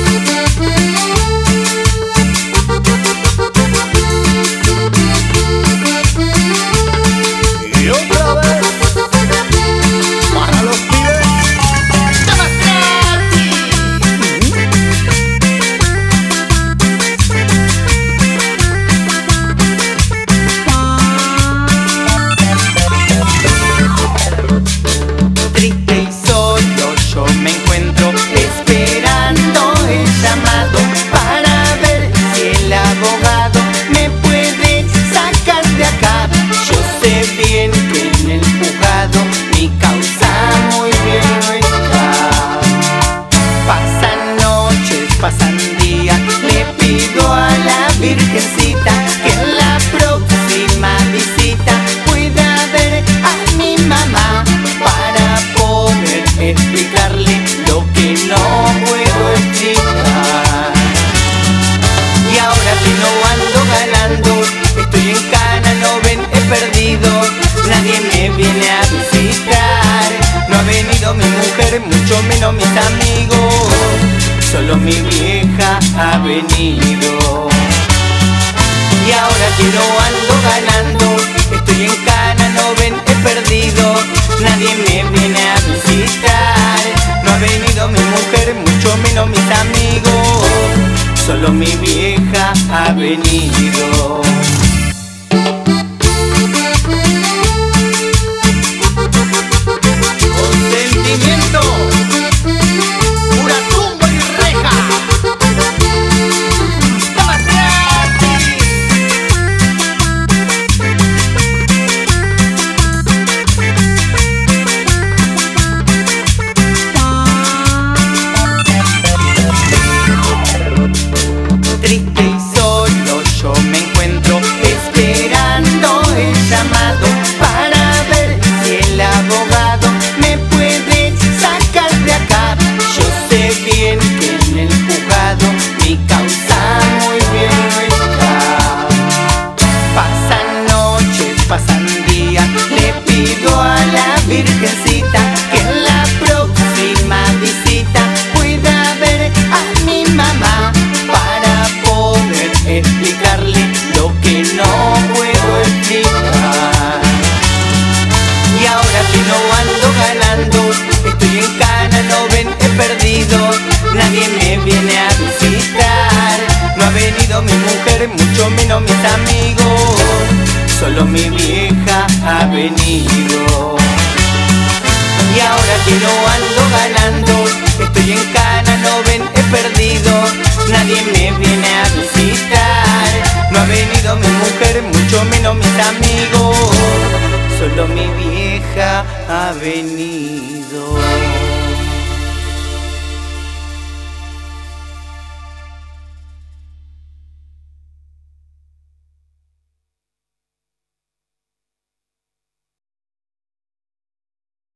Virgencita, que en la próxima visita pueda ver a mi mamá para poder explicarle lo que no puedo explicar. Y ahora que no ando ganando, estoy en cana, no ven, he perdido, nadie me viene a visitar. No ha venido mi mujer, mucho menos mis amigos, solo mi vieja ha venido. Y ahora que no ando ganando, estoy en cana, no ven, he perdido, nadie me viene a visitar. No ha venido mi mujer, mucho menos mis amigos, solo mi vieja ha venido. Consentimiento, pura tumba y reja. Triste y solo yo me encuentro, esperando el llamado para ver si el abogado me puede sacar de acá. Yo sé bien que en el juzgado mi causa muy bien no está. Pasan noches, pasan días, le pido a la Virgencita que en la próxima visita pueda ver a mi mamá para poder explicarle lo que no puedo explicar. Y ahora que no ando ganando, estoy en cana, no ven, he perdido, nadie me viene a visitar. No ha venido mi mujer, mucho menos mis amigos, solo mi vieja ha venido. Y ahora que no ando ganando, estoy en cana, no ven, he perdido, nadie me viene a visitar. No ha venido mi mujer, mucho menos mis amigos, solo mi vieja ha venido.